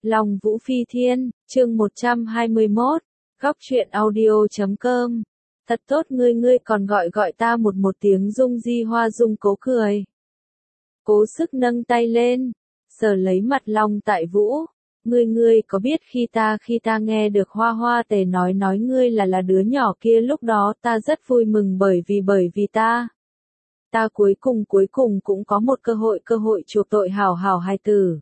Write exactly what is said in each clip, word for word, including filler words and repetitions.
Long Vũ Phi Thiên, chương một trăm hai mươi mốt, góc truyện audio chấm com. Thật tốt ngươi ngươi còn gọi gọi ta một một tiếng Dung Di Hoa Dung cố cười. Cố sức nâng tay lên, sờ lấy mặt Long Tại Vũ. Ngươi ngươi có biết khi ta khi ta nghe được Hoa Hoa Tề nói nói ngươi là là đứa nhỏ kia lúc đó ta rất vui mừng bởi vì bởi vì ta. Ta cuối cùng cuối cùng cũng có một cơ hội cơ hội chuộc tội hảo hảo hài tử.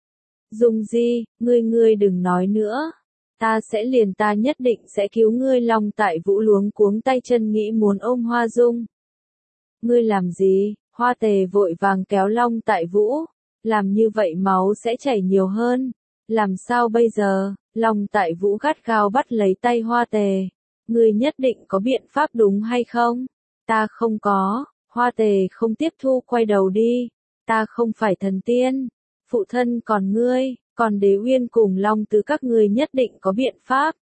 Dung Di, ngươi ngươi đừng nói nữa. Ta sẽ liền ta nhất định sẽ cứu ngươi. Long Tại Vũ luống cuống tay chân nghĩ muốn ôm Hoa Dung. Ngươi làm gì? Hoa Tề vội vàng kéo Long Tại Vũ. Làm như vậy máu sẽ chảy nhiều hơn. Làm sao bây giờ? Long Tại Vũ gắt gao bắt lấy tay Hoa Tề. Ngươi nhất định có biện pháp đúng hay không? Ta không có. Hoa Tề không tiếp thu quay đầu đi. Ta không phải thần tiên. Phụ thân còn ngươi, còn Đế Uyên cùng Long Tứ các ngươi nhất định có biện pháp.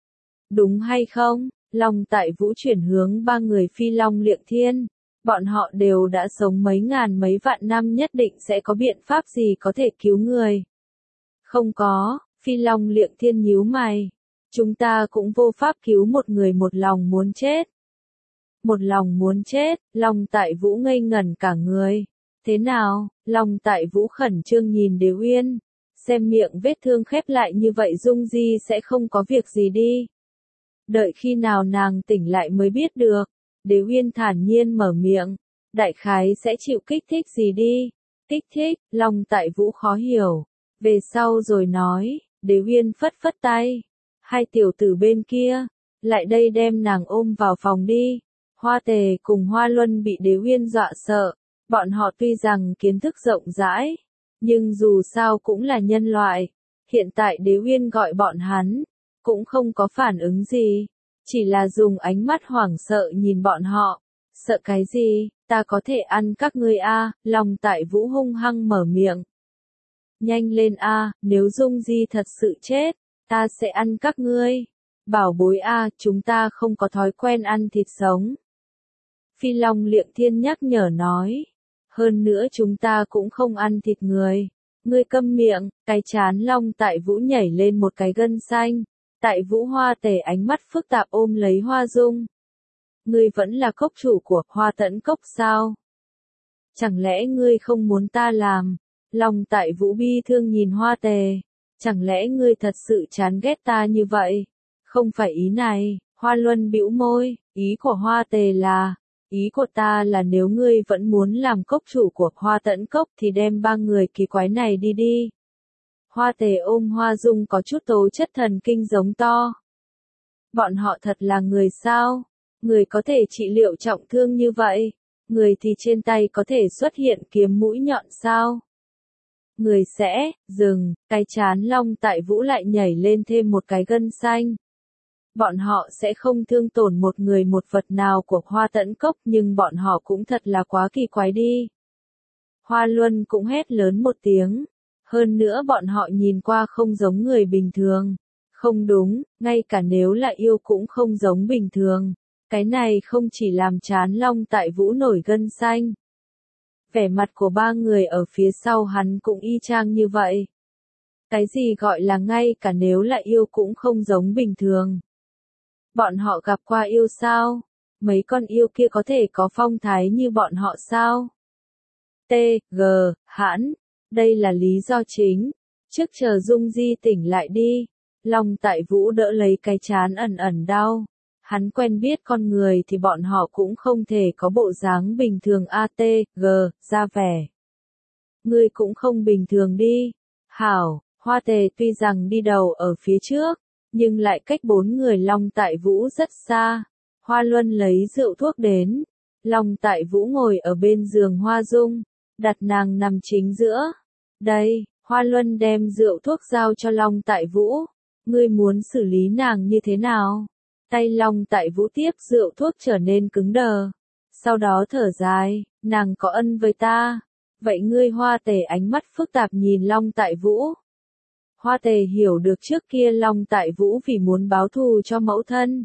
Đúng hay không? Long Tại Vũ chuyển hướng ba người Phi Long Liệng Thiên. Bọn họ đều đã sống mấy ngàn mấy vạn năm nhất định sẽ có biện pháp gì có thể cứu người. Không có, Phi Long Liệng Thiên nhíu mày. Chúng ta cũng vô pháp cứu một người một lòng muốn chết. Một lòng muốn chết, Long Tại Vũ ngây ngẩn cả người. Thế nào? Long Tại Vũ khẩn trương nhìn Đế Uyên. Xem miệng vết thương khép lại như vậy Dung Di sẽ không có việc gì đi. Đợi khi nào nàng tỉnh lại mới biết được. Đế Uyên thản nhiên mở miệng. Đại khái sẽ chịu kích thích gì đi. Kích thích, Long Tại Vũ khó hiểu. Về sau rồi nói, Đế Uyên phất phất tay. Hai tiểu tử bên kia, lại đây đem nàng ôm vào phòng đi. Hoa Tề cùng Hoa Luân bị Đế Uyên dọa sợ. Bọn họ tuy rằng kiến thức rộng rãi, nhưng dù sao cũng là nhân loại. Hiện tại Đế Uyên gọi bọn hắn, cũng không có phản ứng gì. Chỉ là dùng ánh mắt hoảng sợ nhìn bọn họ. Sợ cái gì? Ta có thể ăn các ngươi a? Long Tại Vũ hung hăng mở miệng. Nhanh lên a, nếu Dung Di thật sự chết, ta sẽ ăn các ngươi. Bảo bối a, chúng ta không có thói quen ăn thịt sống. Phi Long Liệng Thiên nhắc nhở nói. Hơn nữa chúng ta cũng không ăn thịt người. Ngươi câm miệng, cái chán Long Tại Vũ nhảy lên một cái gân xanh. Tại Vũ Hoa Tề ánh mắt phức tạp ôm lấy Hoa Dung. Ngươi vẫn là cốc chủ của Hoa Tẫn Cốc sao? Chẳng lẽ ngươi không muốn ta làm? Long Tại Vũ bi thương nhìn Hoa Tề. Chẳng lẽ ngươi thật sự chán ghét ta như vậy? Không phải ý này. Hoa Luân bĩu môi, ý của Hoa Tề là. Ý của ta là nếu ngươi vẫn muốn làm cốc chủ của Hoa Tẫn Cốc thì đem ba người kỳ quái này đi đi. Hoa Tề ôm Hoa Dung có chút tố chất thần kinh giống to. Bọn họ thật là người sao? Người có thể trị liệu trọng thương như vậy? Người thì trên tay có thể xuất hiện kiếm mũi nhọn sao? Người sẽ, dừng, cái chán Long Tại Vũ lại nhảy lên thêm một cái gân xanh. Bọn họ sẽ không thương tổn một người một vật nào của Hoa Tẫn Cốc nhưng bọn họ cũng thật là quá kỳ quái đi. Hoa Luân cũng hét lớn một tiếng. Hơn nữa bọn họ nhìn qua không giống người bình thường. Không đúng, ngay cả nếu là yêu cũng không giống bình thường. Cái này không chỉ làm chán Long Tại Vũ nổi gân xanh. Vẻ mặt của ba người ở phía sau hắn cũng y chang như vậy. Cái gì gọi là ngay cả nếu là yêu cũng không giống bình thường. Bọn họ gặp qua yêu sao? Mấy con yêu kia có thể có phong thái như bọn họ sao? T, G, hãn. Đây là lý do chính. Trước chờ Dung Di tỉnh lại đi. Long Tại Vũ đỡ lấy cái chán ẩn ẩn đau. Hắn quen biết con người thì bọn họ cũng không thể có bộ dáng bình thường a t, g, ra vẻ. Ngươi cũng không bình thường đi. Hảo, Hoa Tề tuy rằng đi đầu ở phía trước. Nhưng lại cách bốn người Long Tại Vũ rất xa. Hoa Luân lấy rượu thuốc đến. Long Tại Vũ ngồi ở bên giường Hoa Dung. Đặt nàng nằm chính giữa. Đây, Hoa Luân đem rượu thuốc giao cho Long Tại Vũ. Ngươi muốn xử lý nàng như thế nào? Tay Long Tại Vũ tiếp rượu thuốc trở nên cứng đờ. Sau đó thở dài, nàng có ân với ta. Vậy ngươi Hoa Tề ánh mắt phức tạp nhìn Long Tại Vũ. Hoa Tề hiểu được trước kia Long Tại Vũ vì muốn báo thù cho mẫu thân.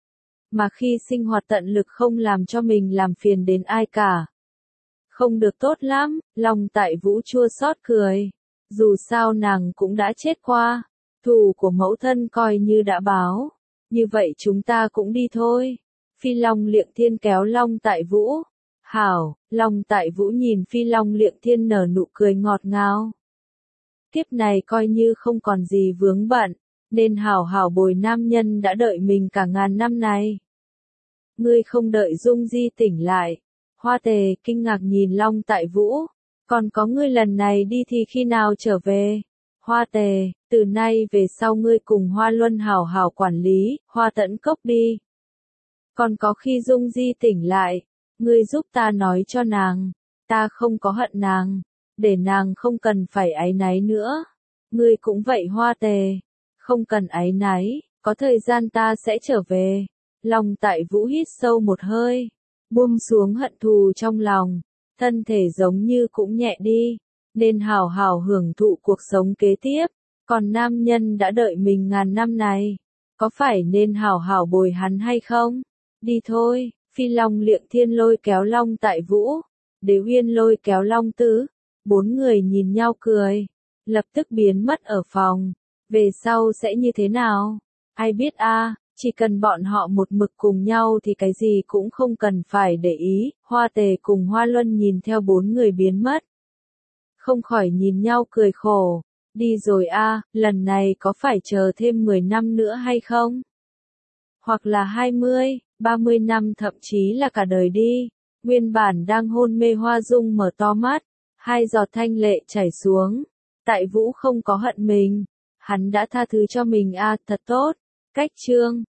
Mà khi sinh hoạt tận lực không làm cho mình làm phiền đến ai cả. Không được tốt lắm, Long Tại Vũ chua xót cười. Dù sao nàng cũng đã chết qua, thù của mẫu thân coi như đã báo. Như vậy chúng ta cũng đi thôi. Phi Long Liệng Thiên kéo Long Tại Vũ. Hảo, Long Tại Vũ nhìn Phi Long Liệng Thiên nở nụ cười ngọt ngào. Kiếp này coi như không còn gì vướng bận, nên hảo hảo bồi nam nhân đã đợi mình cả ngàn năm này. Ngươi không đợi Dung Di tỉnh lại. Hoa Tề kinh ngạc nhìn Long Tại Vũ. Còn có ngươi lần này đi thì khi nào trở về? Hoa Tề, từ nay về sau ngươi cùng Hoa Luân hảo hảo quản lý, Hoa Tẫn Cốc đi. Còn có khi Dung Di tỉnh lại, ngươi giúp ta nói cho nàng, ta không có hận nàng, để nàng không cần phải áy náy nữa. Ngươi cũng vậy Hoa Tề, không cần áy náy, có thời gian ta sẽ trở về. Long Tại Vũ hít sâu một hơi, buông xuống hận thù trong lòng, thân thể giống như cũng nhẹ đi, nên hào hào hưởng thụ cuộc sống kế tiếp. Còn nam nhân đã đợi mình ngàn năm này, có phải nên hào hào bồi hắn hay không? Đi thôi. Phi Long Liệng Thiên lôi kéo Long Tại Vũ, Đế Uyên lôi kéo Long Tứ, bốn người nhìn nhau cười, lập tức biến mất ở phòng. Về sau sẽ như thế nào? Ai biết a, chỉ cần bọn họ một mực cùng nhau thì cái gì cũng không cần phải để ý. Hoa Tề cùng Hoa Luân nhìn theo bốn người biến mất, không khỏi nhìn nhau cười khổ. Đi rồi a, lần này có phải chờ thêm mười năm nữa hay không? Hoặc là hai mươi, ba mươi năm thậm chí là cả đời đi. Nguyên bản đang hôn mê Hoa Dung mở to mắt, hai giọt thanh lệ chảy xuống. Tại Vũ không có hận mình, hắn đã tha thứ cho mình a, thật tốt. Cách chương